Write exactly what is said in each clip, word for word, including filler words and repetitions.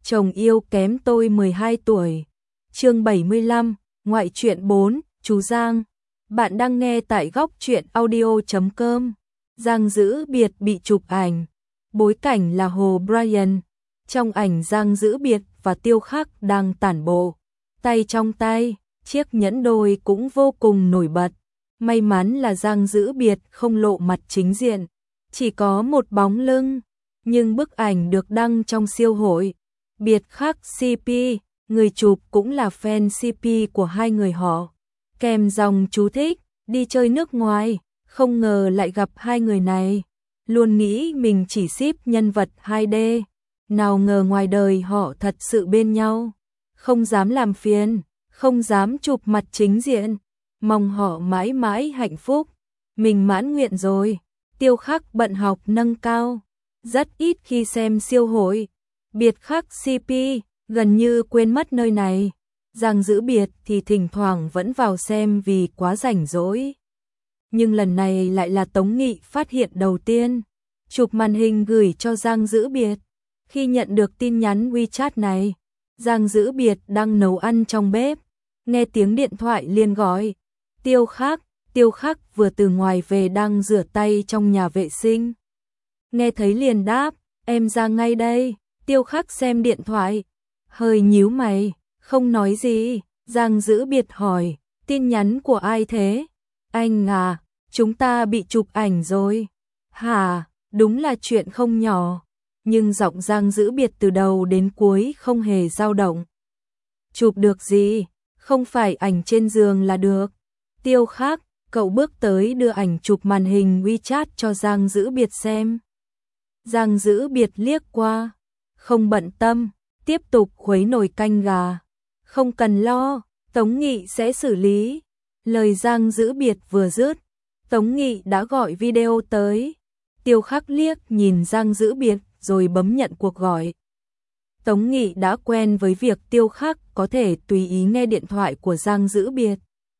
chồng yêu kém tôi mười hai tuổi. Chương bảy mươi lăm, ngoại truyện bốn, chú Giang. Bạn đang nghe tại góc truyện audio chấm com. Giang Dữ Biệt bị chụp ảnh. Bối cảnh là Hồ Brian. Trong ảnh Giang Dữ Biệt và Tiêu Khắc đang tản bộ. Tay trong tay, chiếc nhẫn đôi cũng vô cùng nổi bật. May mắn là Giang Dữ Biệt không lộ mặt chính diện, chỉ có một bóng lưng. Nhưng bức ảnh được đăng trong siêu hội. Biệt Khắc xê pê, người chụp cũng là fan xê pê của hai người họ. Kèm dòng chú thích, đi chơi nước ngoài, không ngờ lại gặp hai người này. Luôn nghĩ mình chỉ ship nhân vật hai D, nào ngờ ngoài đời họ thật sự bên nhau. Không dám làm phiền, không dám chụp mặt chính diện, mong họ mãi mãi hạnh phúc. Mình mãn nguyện rồi. Tiêu Khắc bận học nâng cao, rất ít khi xem siêu hội. Biệt Khắc xê pê gần như quên mất nơi này. Giang Dữ Biệt thì thỉnh thoảng vẫn vào xem vì quá rảnh rỗi. Nhưng lần này lại là Tống Nghị phát hiện đầu tiên, chụp màn hình gửi cho Giang Dữ Biệt. Khi nhận được tin nhắn WeChat này, Giang Dữ Biệt đang nấu ăn trong bếp, nghe tiếng điện thoại liền gọi. Tiêu Khắc, Tiêu Khắc vừa từ ngoài về đang rửa tay trong nhà vệ sinh. Nghe thấy liền đáp, em ra ngay đây. Tiêu Khắc xem điện thoại, hơi nhíu mày, không nói gì. Giang Dữ Biệt hỏi, tin nhắn của ai thế? Anh à, chúng ta bị chụp ảnh rồi. Hả, đúng là chuyện không nhỏ. Nhưng giọng Giang Dữ Biệt từ đầu đến cuối không hề dao động. Chụp được gì? Không phải ảnh trên giường là được. Tiêu Khắc, cậu bước tới đưa ảnh chụp màn hình WeChat cho Giang Dữ Biệt xem. Giang Dữ Biệt liếc qua, không bận tâm, tiếp tục khuấy nồi canh gà. Không cần lo, Tống Nghị sẽ xử lý. Lời Giang Dữ Biệt vừa dứt, Tống Nghị đã gọi video tới. Tiêu Khắc liếc nhìn Giang Dữ Biệt rồi bấm nhận cuộc gọi. Tống Nghị đã quen với việc Tiêu Khắc có thể tùy ý nghe điện thoại của Giang Dữ Biệt,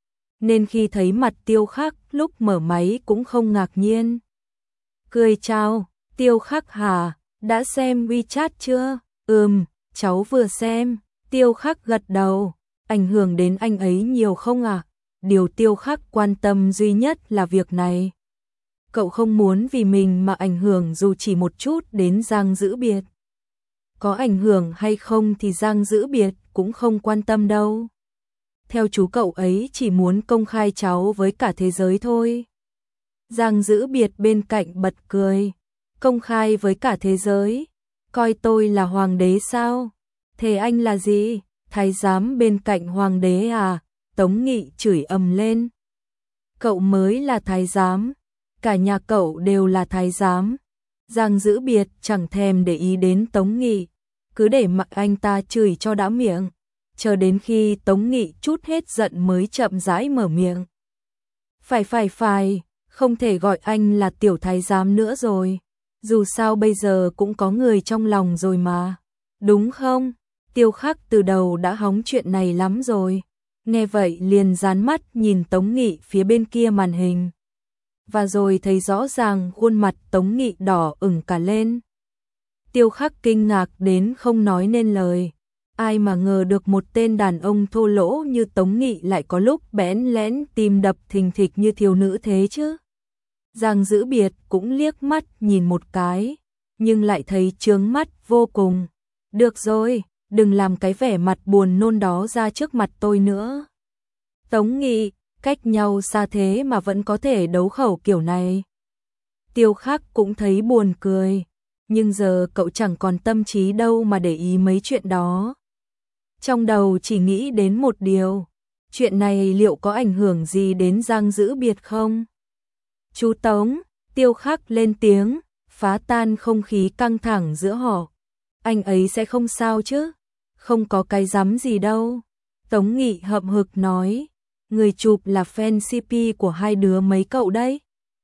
nên khi thấy mặt Tiêu Khắc lúc mở máy cũng không ngạc nhiên. Cười chào, Tiêu Khắc hả, đã xem WeChat chưa? Ừm, cháu vừa xem. Tiêu Khắc gật đầu, ảnh hưởng đến anh ấy nhiều không ạ? À? Điều Tiêu Khắc quan tâm duy nhất là việc này. Cậu không muốn vì mình mà ảnh hưởng dù chỉ một chút đến Giang Dữ Biệt. Có ảnh hưởng hay không thì Giang Dữ Biệt cũng không quan tâm đâu. Theo chú cậu ấy chỉ muốn công khai cháu với cả thế giới thôi. Giang Dữ Biệt bên cạnh bật cười. Công khai với cả thế giới? Coi tôi là hoàng đế sao? Thế anh là gì? Thái giám bên cạnh hoàng đế à? Tống Nghị chửi ầm lên. Cậu mới là thái giám. Cả nhà cậu đều là thái giám. Giang Dữ Biệt chẳng thèm để ý đến Tống Nghị, cứ để mặc anh ta chửi cho đã miệng. Chờ đến khi Tống Nghị chút hết giận mới chậm rãi mở miệng. Phải phải phải, không thể gọi anh là tiểu thái giám nữa rồi. Dù sao bây giờ cũng có người trong lòng rồi mà. Đúng không? Tiêu Khắc từ đầu đã hóng chuyện này lắm rồi. Nghe vậy liền dán mắt nhìn Tống Nghị phía bên kia màn hình. Và rồi thấy rõ ràng khuôn mặt Tống Nghị đỏ ửng cả lên. Tiêu Khắc kinh ngạc đến không nói nên lời. Ai mà ngờ được một tên đàn ông thô lỗ như Tống Nghị lại có lúc bẽn lẽn tim đập thình thịch như thiếu nữ thế chứ. Giang Dữ Biệt cũng liếc mắt nhìn một cái, nhưng lại thấy chướng mắt vô cùng. Được rồi, đừng làm cái vẻ mặt buồn nôn đó ra trước mặt tôi nữa. Tống Nghị, cách nhau xa thế mà vẫn có thể đấu khẩu kiểu này. Tiêu Khắc cũng thấy buồn cười, nhưng giờ cậu chẳng còn tâm trí đâu mà để ý mấy chuyện đó. Trong đầu chỉ nghĩ đến một điều, chuyện này liệu có ảnh hưởng gì đến Giang Dữ Biệt không? Chú Tống, Tiêu Khắc lên tiếng, phá tan không khí căng thẳng giữa họ. Anh ấy sẽ không sao chứ? Không có cái rắm gì đâu. Tống Nghị hậm hực nói, người chụp là fan xê pê của hai đứa mấy cậu đấy.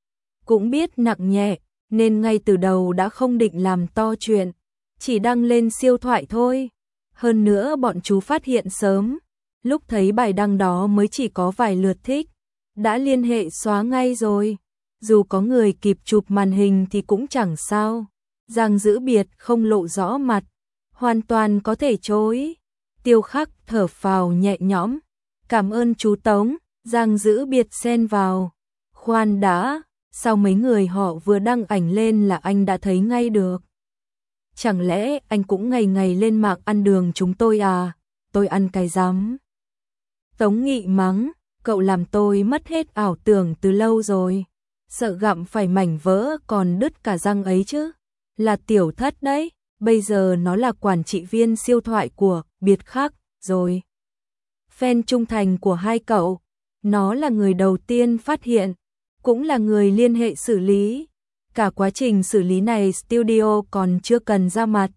Cũng biết nặng nhẹ, nên ngay từ đầu đã không định làm to chuyện, chỉ đăng lên siêu thoại thôi. Hơn nữa bọn chú phát hiện sớm, lúc thấy bài đăng đó mới chỉ có vài lượt thích, đã liên hệ xóa ngay rồi. Dù có người kịp chụp màn hình thì cũng chẳng sao. Giang Dữ Biệt không lộ rõ mặt, hoàn toàn có thể chối. Tiêu Khắc thở phào nhẹ nhõm, cảm ơn chú Tống. Giang Dữ Biệt xen vào, khoan đã, sao mấy người họ vừa đăng ảnh lên là anh đã thấy ngay được? Chẳng lẽ anh cũng ngày ngày lên mạng ăn đường chúng tôi à? Tôi ăn cái rắm. Tống Nghị mắng, cậu làm tôi mất hết ảo tưởng từ lâu rồi. Sợ gặm phải mảnh vỡ còn đứt cả răng ấy chứ. Là Tiểu Thất đấy, bây giờ nó là quản trị viên siêu thoại của Biệt Khắc rồi. Fan trung thành của hai cậu, nó là người đầu tiên phát hiện, cũng là người liên hệ xử lý. Cả quá trình xử lý này studio còn chưa cần ra mặt.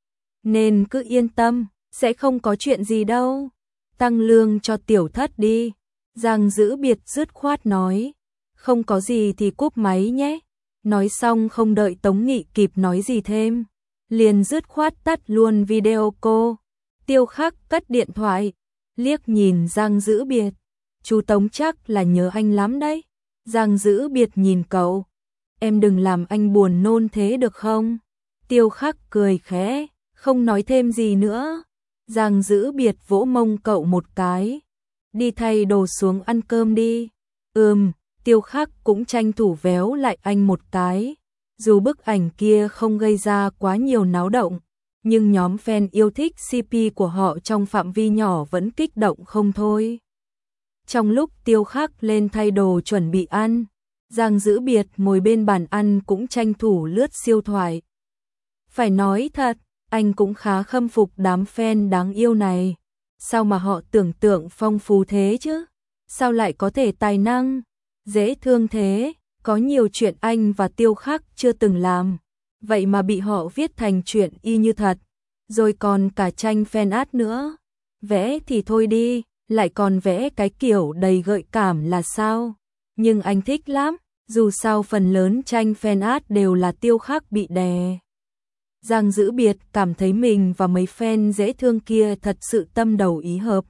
Nên cứ yên tâm, sẽ không có chuyện gì đâu. Tăng lương cho Tiểu Thất đi. Giang Dữ Biệt dứt khoát nói. Không có gì thì cúp máy nhé. Nói xong không đợi Tống Nghị kịp nói gì thêm, liền dứt khoát tắt luôn video cô. Tiêu Khắc cất điện thoại, liếc nhìn Giang Dữ Biệt. Chú Tống chắc là nhớ anh lắm đấy. Giang Dữ Biệt nhìn cậu. Em đừng làm anh buồn nôn thế được không? Tiêu Khắc cười khẽ, không nói thêm gì nữa. Giang Dữ Biệt vỗ mông cậu một cái. Đi thay đồ xuống ăn cơm đi. Ừm, Tiêu Khắc cũng tranh thủ véo lại anh một cái. Dù bức ảnh kia không gây ra quá nhiều náo động, nhưng nhóm fan yêu thích xê pê của họ trong phạm vi nhỏ vẫn kích động không thôi. Trong lúc Tiêu Khắc lên thay đồ chuẩn bị ăn, Giang Dữ Biệt ngồi bên bàn ăn cũng tranh thủ lướt siêu thoại. Phải nói thật, anh cũng khá khâm phục đám fan đáng yêu này. Sao mà họ tưởng tượng phong phú thế chứ? Sao lại có thể tài năng, dễ thương thế? Có nhiều chuyện anh và Tiêu Khắc chưa từng làm, vậy mà bị họ viết thành chuyện y như thật. Rồi còn cả tranh fan art nữa. Vẽ thì thôi đi, lại còn vẽ cái kiểu đầy gợi cảm là sao? Nhưng anh thích lắm, dù sao phần lớn tranh fan art đều là Tiêu Khắc bị đè. Giang Dữ Biệt cảm thấy mình và mấy fan dễ thương kia thật sự tâm đầu ý hợp.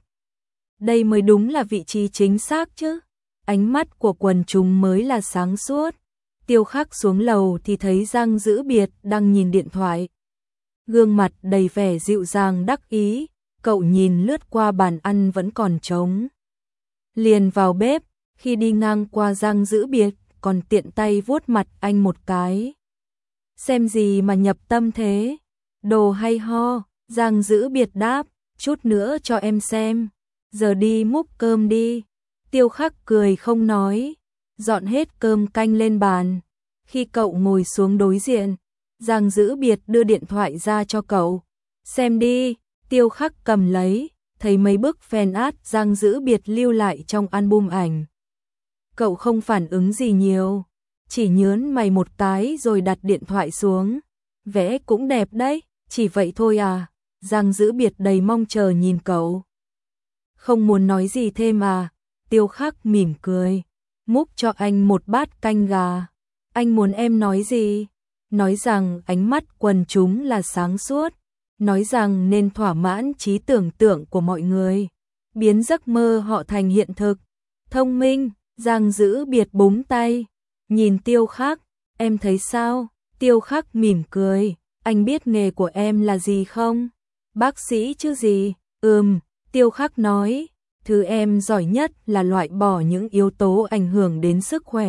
Đây mới đúng là vị trí chính xác chứ. Ánh mắt của quần chúng mới là sáng suốt. Tiêu Khắc xuống lầu thì thấy Giang Dữ Biệt đang nhìn điện thoại. Gương mặt đầy vẻ dịu dàng đắc ý, cậu nhìn lướt qua bàn ăn vẫn còn trống. Liền vào bếp, khi đi ngang qua Giang Dữ Biệt, còn tiện tay vuốt mặt anh một cái. Xem gì mà nhập tâm thế? Đồ hay ho, Giang Dữ Biệt đáp, chút nữa cho em xem. Giờ đi múc cơm đi. Tiêu Khắc cười không nói, dọn hết cơm canh lên bàn. Khi cậu ngồi xuống đối diện, Giang Dữ Biệt đưa điện thoại ra cho cậu. Xem đi, Tiêu Khắc cầm lấy, thấy mấy bức fan art Giang Dữ Biệt lưu lại trong album ảnh. Cậu không phản ứng gì nhiều, chỉ nhớn mày một cái rồi đặt điện thoại xuống. Vẽ cũng đẹp đấy, chỉ vậy thôi à? Giang Dữ Biệt đầy mong chờ nhìn cậu. Không muốn nói gì thêm à? Tiêu Khắc mỉm cười, múc cho anh một bát canh gà. Anh muốn em nói gì? Nói rằng ánh mắt quần chúng là sáng suốt, nói rằng nên thỏa mãn trí tưởng tượng của mọi người, biến giấc mơ họ thành hiện thực. Thông minh, Giang Dữ Biệt búng tay, nhìn Tiêu Khắc, em thấy sao? Tiêu Khắc mỉm cười, anh biết nghề của em là gì không? Bác sĩ chứ gì? Ừm, Tiêu Khắc nói, thứ em giỏi nhất là loại bỏ những yếu tố ảnh hưởng đến sức khỏe.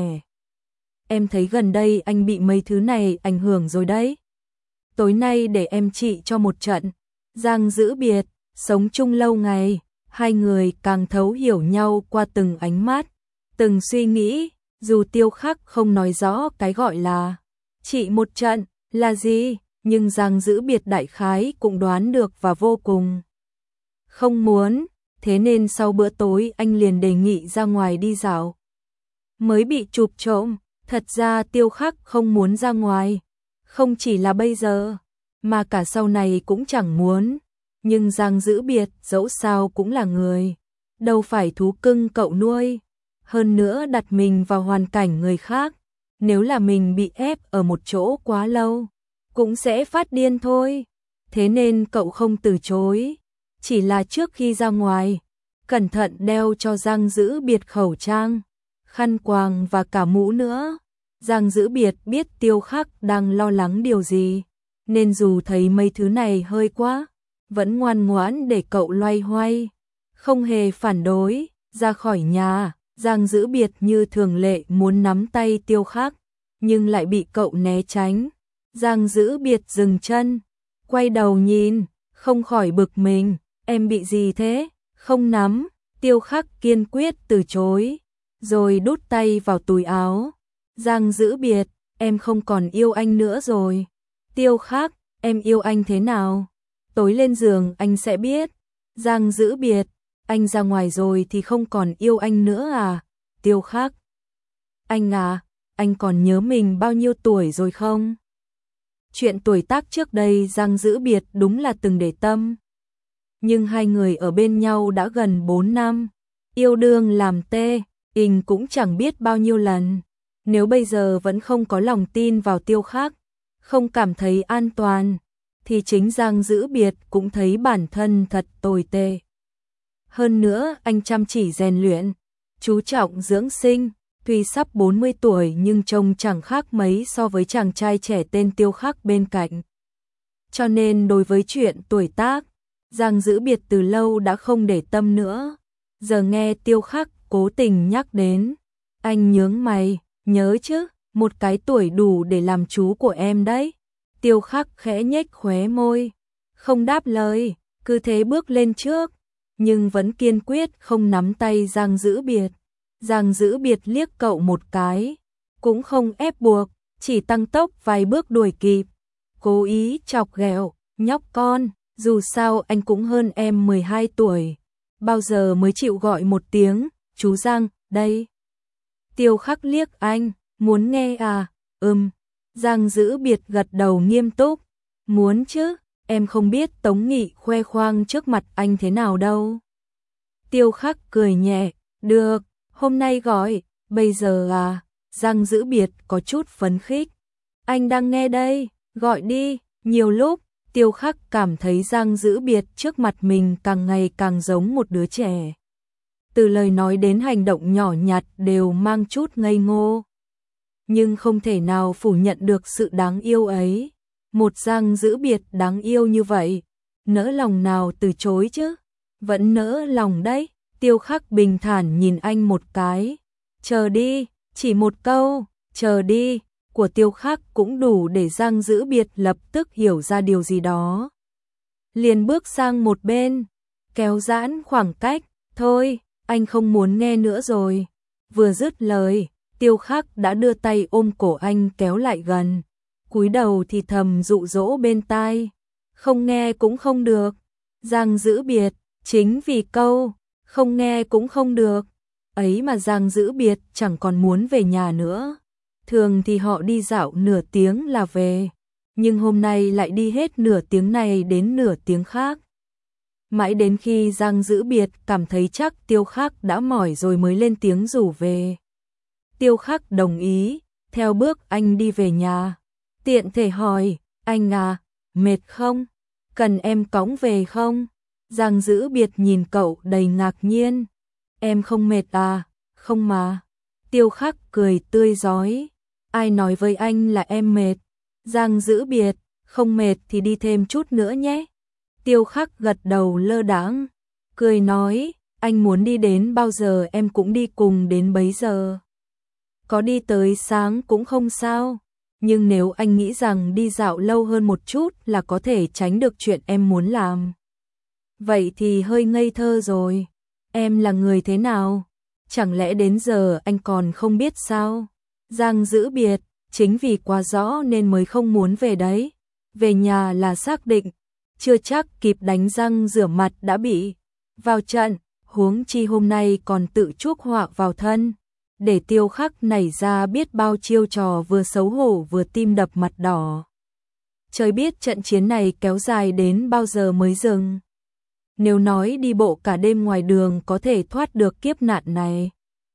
Em thấy gần đây anh bị mấy thứ này ảnh hưởng rồi đấy. Tối nay để em trị cho một trận. Giang Dữ Biệt, sống chung lâu ngày, hai người càng thấu hiểu nhau qua từng ánh mắt, từng suy nghĩ. Dù Tiêu Khắc không nói rõ cái gọi là trị một trận là gì, nhưng Giang Dữ Biệt đại khái cũng đoán được và vô cùng không muốn. Thế nên sau bữa tối anh liền đề nghị ra ngoài đi dạo. Mới bị chụp trộm, thật ra Tiêu Khắc không muốn ra ngoài. Không chỉ là bây giờ, mà cả sau này cũng chẳng muốn. Nhưng Giang Dữ Biệt dẫu sao cũng là người, đâu phải thú cưng cậu nuôi. Hơn nữa đặt mình vào hoàn cảnh người khác, nếu là mình bị ép ở một chỗ quá lâu, cũng sẽ phát điên thôi. Thế nên cậu không từ chối. Chỉ là trước khi ra ngoài, cẩn thận đeo cho Giang Dữ Biệt khẩu trang, khăn quàng và cả mũ nữa. Giang Dữ Biệt biết Tiêu Khắc đang lo lắng điều gì, nên dù thấy mấy thứ này hơi quá, vẫn ngoan ngoãn để cậu loay hoay, không hề phản đối. Ra khỏi nhà, Giang Dữ Biệt như thường lệ muốn nắm tay Tiêu Khắc, nhưng lại bị cậu né tránh. Giang Dữ Biệt dừng chân, quay đầu nhìn, không khỏi bực mình, em bị gì thế? Không nắm. Tiêu Khắc kiên quyết từ chối, rồi đút tay vào túi áo. Giang Dữ Biệt, em không còn yêu anh nữa rồi. Tiêu Khắc, em yêu anh thế nào? Tối lên giường anh sẽ biết. Giang Dữ Biệt, anh ra ngoài rồi thì không còn yêu anh nữa à? Tiêu Khắc, anh à, anh còn nhớ mình bao nhiêu tuổi rồi không? Chuyện tuổi tác trước đây Giang Dữ Biệt đúng là từng để tâm. Nhưng hai người ở bên nhau đã gần bốn năm, yêu đương làm tê, tình cũng chẳng biết bao nhiêu lần. Nếu bây giờ vẫn không có lòng tin vào Tiêu Khắc, không cảm thấy an toàn, thì chính Giang Dữ Biệt cũng thấy bản thân thật tồi tệ. Hơn nữa anh chăm chỉ rèn luyện, chú trọng dưỡng sinh, tuy sắp bốn mươi tuổi nhưng trông chẳng khác mấy so với chàng trai trẻ tên Tiêu Khắc bên cạnh. Cho nên đối với chuyện tuổi tác, Giang Dữ Biệt từ lâu đã không để tâm nữa. Giờ nghe Tiêu Khắc cố tình nhắc đến, anh nhướng mày, nhớ chứ, một cái tuổi đủ để làm chú của em đấy. Tiêu Khắc khẽ nhếch khóe môi, không đáp lời, cứ thế bước lên trước, nhưng vẫn kiên quyết không nắm tay Giang Dữ Biệt. Giang Dữ Biệt liếc cậu một cái, cũng không ép buộc, chỉ tăng tốc vài bước đuổi kịp, cố ý chọc ghẹo, nhóc con, dù sao anh cũng hơn em mười hai tuổi, bao giờ mới chịu gọi một tiếng, chú Giang, đây. Tiêu Khắc liếc anh, muốn nghe à, ừm. Giang Dữ Biệt gật đầu nghiêm túc, muốn chứ, em không biết Tống Nghị khoe khoang trước mặt anh thế nào đâu. Tiêu Khắc cười nhẹ, được, hôm nay gọi, bây giờ à, Giang Dữ Biệt có chút phấn khích. Anh đang nghe đây, gọi đi. Nhiều lúc, Tiêu Khắc cảm thấy Giang Dữ Biệt trước mặt mình càng ngày càng giống một đứa trẻ. Từ lời nói đến hành động nhỏ nhặt đều mang chút ngây ngô. Nhưng không thể nào phủ nhận được sự đáng yêu ấy. Một Giang Dữ Biệt đáng yêu như vậy, nỡ lòng nào từ chối chứ? Vẫn nỡ lòng đấy. Tiêu Khắc bình thản nhìn anh một cái. Chờ đi, chỉ một câu, chờ đi, của Tiêu Khắc cũng đủ để Giang Dữ Biệt lập tức hiểu ra điều gì đó. Liền bước sang một bên, kéo giãn khoảng cách, thôi, anh không muốn nghe nữa rồi. Vừa dứt lời, Tiêu Khắc đã đưa tay ôm cổ anh kéo lại gần, cúi đầu thì thầm dụ dỗ bên tai, không nghe cũng không được. Giang Dữ Biệt, chính vì câu không nghe cũng không được ấy mà Giang Dữ Biệt chẳng còn muốn về nhà nữa. Thường thì họ đi dạo nửa tiếng là về, nhưng hôm nay lại đi hết nửa tiếng này đến nửa tiếng khác. Mãi đến khi Giang Dữ Biệt cảm thấy chắc Tiêu Khắc đã mỏi rồi mới lên tiếng rủ về. Tiêu Khắc đồng ý, theo bước anh đi về nhà. Tiện thể hỏi, anh à, mệt không? Cần em cõng về không? Giang Dữ Biệt nhìn cậu đầy ngạc nhiên. Em không mệt à? Không mà. Tiêu Khắc cười tươi rói. Ai nói với anh là em mệt? Giang Dữ Biệt, không mệt thì đi thêm chút nữa nhé. Tiêu Khắc gật đầu lơ đãng, cười nói, anh muốn đi đến bao giờ em cũng đi cùng đến bấy giờ. Có đi tới sáng cũng không sao, nhưng nếu anh nghĩ rằng đi dạo lâu hơn một chút là có thể tránh được chuyện em muốn làm, vậy thì hơi ngây thơ rồi. Em là người thế nào? Chẳng lẽ đến giờ anh còn không biết sao? Giang Dữ Biệt, chính vì quá rõ nên mới không muốn về đấy. Về nhà là xác định, chưa chắc kịp đánh răng rửa mặt đã bị vào trận, huống chi hôm nay còn tự chuốc họa vào thân. Để Tiêu Khắc nảy ra biết bao chiêu trò vừa xấu hổ vừa tim đập mặt đỏ. Trời biết trận chiến này kéo dài đến bao giờ mới dừng. Nếu nói đi bộ cả đêm ngoài đường có thể thoát được kiếp nạn này,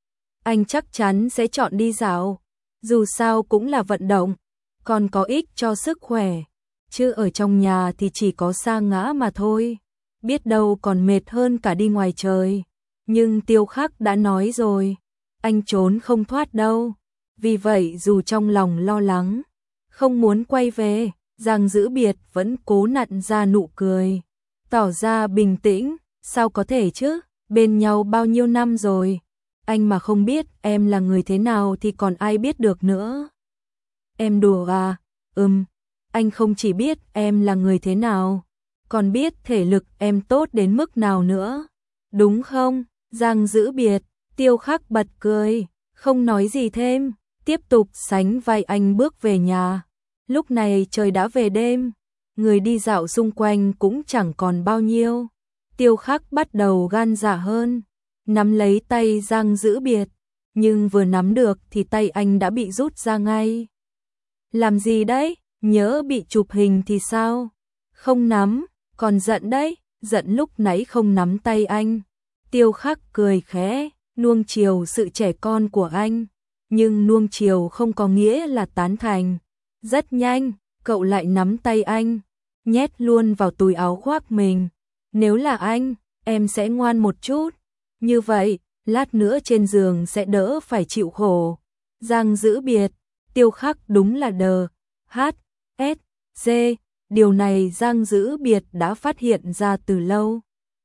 anh chắc chắn sẽ chọn đi dạo. Dù sao cũng là vận động, còn có ích cho sức khỏe. Chứ ở trong nhà thì chỉ có sa ngã mà thôi. Biết đâu còn mệt hơn cả đi ngoài trời. Nhưng Tiêu Khắc đã nói rồi, anh trốn không thoát đâu. Vì vậy dù trong lòng lo lắng, không muốn quay về, Giang Dữ Biệt vẫn cố nặn ra nụ cười, tỏ ra bình tĩnh, sao có thể chứ, bên nhau bao nhiêu năm rồi, anh mà không biết em là người thế nào thì còn ai biết được nữa. Em đùa à, ừm, anh không chỉ biết em là người thế nào, còn biết thể lực em tốt đến mức nào nữa, đúng không? Giang Dữ Biệt, Tiêu Khắc bật cười, không nói gì thêm, tiếp tục sánh vai anh bước về nhà. Lúc này trời đã về đêm, người đi dạo xung quanh cũng chẳng còn bao nhiêu. Tiêu Khắc bắt đầu gan dạ hơn, nắm lấy tay Giang Dữ Biệt, nhưng vừa nắm được thì tay anh đã bị rút ra ngay. Làm gì đấy, nhớ bị chụp hình thì sao? Không nắm, còn giận đấy, giận lúc nãy không nắm tay anh. Tiêu Khắc cười khẽ, nuông chiều sự trẻ con của anh, nhưng nuông chiều không có nghĩa là tán thành. Rất nhanh, cậu lại nắm tay anh, nhét luôn vào túi áo khoác mình. Nếu là anh, em sẽ ngoan một chút. Như vậy, lát nữa trên giường sẽ đỡ phải chịu khổ. Giang Dữ Biệt, Tiêu Khắc đúng là đờ. Hát, S, G, điều này Giang Dữ Biệt đã phát hiện ra từ lâu.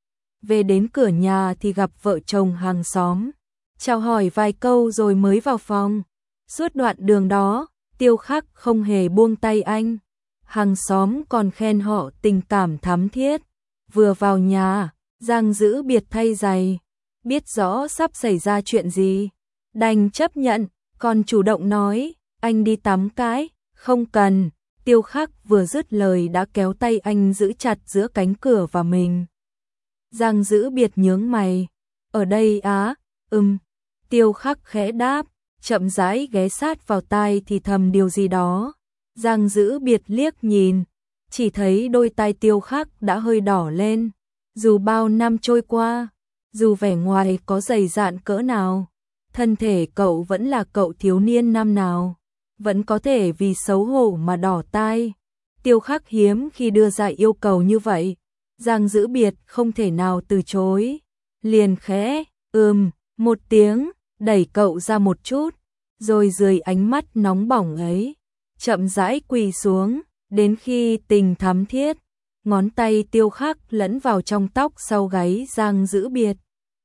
Về đến cửa nhà thì gặp vợ chồng hàng xóm, chào hỏi vài câu rồi mới vào phòng. Suốt đoạn đường đó, Tiêu Khắc không hề buông tay anh. Hàng xóm còn khen họ tình cảm thắm thiết. Vừa vào nhà, Giang Dữ Biệt thay giày, biết rõ sắp xảy ra chuyện gì, đành chấp nhận, còn chủ động nói, anh đi tắm cái, không cần. Tiêu Khắc vừa dứt lời đã kéo tay anh giữ chặt giữa cánh cửa và mình. Giang Dữ Biệt nhướng mày, ở đây á, ừm. Tiêu Khắc khẽ đáp, chậm rãi ghé sát vào tai thì thầm điều gì đó. Giang Dữ Biệt liếc nhìn, chỉ thấy đôi tai Tiêu Khắc đã hơi đỏ lên. Dù bao năm trôi qua, dù vẻ ngoài có dày dạn cỡ nào, thân thể cậu vẫn là cậu thiếu niên năm nào, vẫn có thể vì xấu hổ mà đỏ tai. Tiêu Khắc hiếm khi đưa ra yêu cầu như vậy, Giang Dữ Biệt không thể nào từ chối, liền khẽ, ừm, một tiếng, đẩy cậu ra một chút, rồi dưới ánh mắt nóng bỏng ấy, chậm rãi quỳ xuống, đến khi tình thắm thiết, ngón tay Tiêu Khắc lẫn vào trong tóc sau gáy Giang Dữ Biệt.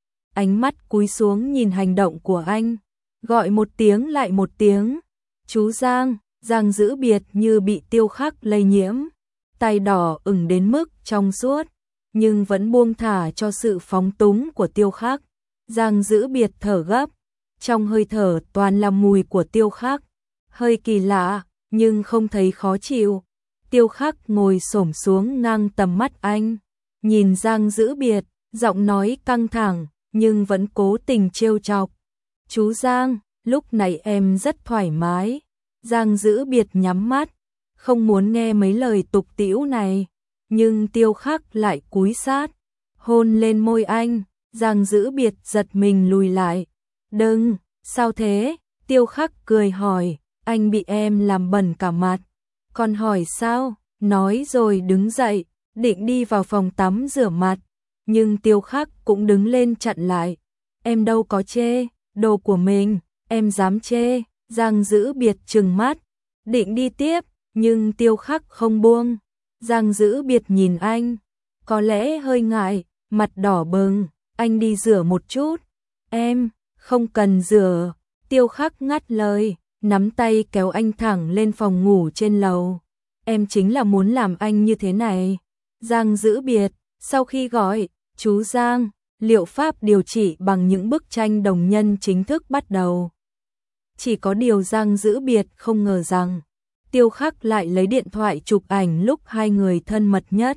Ánh mắt cúi xuống nhìn hành động của anh, gọi một tiếng lại một tiếng, chú Giang. Giang Dữ Biệt như bị Tiêu Khắc lây nhiễm, tay đỏ ửng đến mức trong suốt, nhưng vẫn buông thả cho sự phóng túng của Tiêu Khắc. Giang Dữ Biệt thở gấp, trong hơi thở toàn là mùi của Tiêu Khắc, hơi kỳ lạ, nhưng không thấy khó chịu. Tiêu Khắc ngồi xổm xuống ngang tầm mắt anh, nhìn Giang Dữ Biệt, giọng nói căng thẳng, nhưng vẫn cố tình trêu chọc. Chú Giang, lúc này em rất thoải mái. Giang Dữ Biệt nhắm mắt, không muốn nghe mấy lời tục tĩu này, nhưng Tiêu Khắc lại cúi sát, hôn lên môi anh. Giang Dữ Biệt giật mình lùi lại. Đừng, sao thế? Tiêu Khắc cười hỏi, anh bị em làm bẩn cả mặt. Còn hỏi sao? Nói rồi đứng dậy, định đi vào phòng tắm rửa mặt, nhưng Tiêu Khắc cũng đứng lên chặn lại. Em đâu có chê, đồ của mình, em dám chê. Giang Dữ Biệt trừng mắt, định đi tiếp, nhưng Tiêu Khắc không buông. Giang Dữ Biệt nhìn anh, có lẽ hơi ngại, mặt đỏ bừng, anh đi rửa một chút. Em, không cần rửa. Tiêu Khắc ngắt lời, nắm tay kéo anh thẳng lên phòng ngủ trên lầu. Em chính là muốn làm anh như thế này. Giang Dữ Biệt, sau khi gọi, chú Giang, liệu pháp điều trị bằng những bức tranh đồng nhân chính thức bắt đầu. Chỉ có điều Giang Dữ Biệt không ngờ rằng, Tiêu Khắc lại lấy điện thoại chụp ảnh lúc hai người thân mật nhất.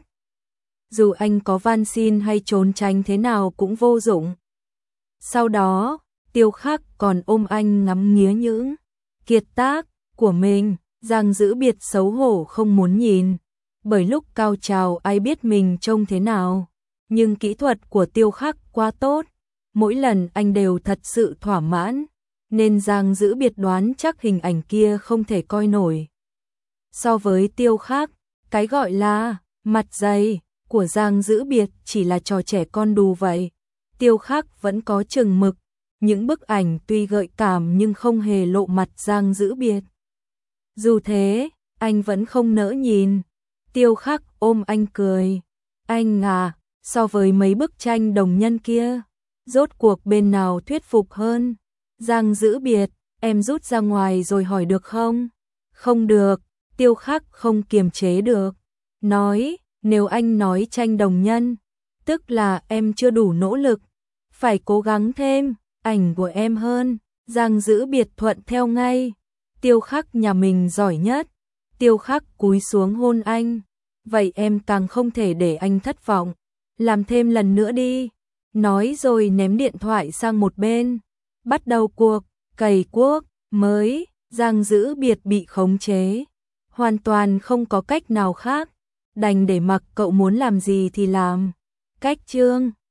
Dù anh có van xin hay trốn tránh thế nào cũng vô dụng. Sau đó, Tiêu Khắc còn ôm anh ngắm nghía những kiệt tác của mình. Giang Dữ Biệt xấu hổ không muốn nhìn, bởi lúc cao trào ai biết mình trông thế nào. Nhưng kỹ thuật của Tiêu Khắc quá tốt, mỗi lần anh đều thật sự thỏa mãn, nên Giang Dữ Biệt đoán chắc hình ảnh kia không thể coi nổi. So với Tiêu Khắc, cái gọi là mặt dày của Giang Dữ Biệt chỉ là trò trẻ con đù vậy. Tiêu Khắc vẫn có chừng mực, những bức ảnh tuy gợi cảm nhưng không hề lộ mặt Giang Dữ Biệt. Dù thế, anh vẫn không nỡ nhìn. Tiêu Khắc ôm anh cười. Anh à, so với mấy bức tranh đồng nhân kia, rốt cuộc bên nào thuyết phục hơn? Giang giữ biệt, em rút ra ngoài rồi hỏi được không? Không được, Tiêu Khắc không kiềm chế được. Nói, nếu anh nói tranh đồng nhân, tức là em chưa đủ nỗ lực, phải cố gắng thêm, ảnh của em hơn. Giang giữ biệt thuận theo ngay. Tiêu Khắc nhà mình giỏi nhất. Tiêu Khắc cúi xuống hôn anh. Vậy em càng không thể để anh thất vọng. Làm thêm lần nữa đi. Nói rồi ném điện thoại sang một bên. Bắt đầu cuộc cày cuốc mới. Giang giữ biệt bị khống chế. Hoàn toàn không có cách nào khác. Đành để mặc cậu muốn làm gì thì làm. Cách chương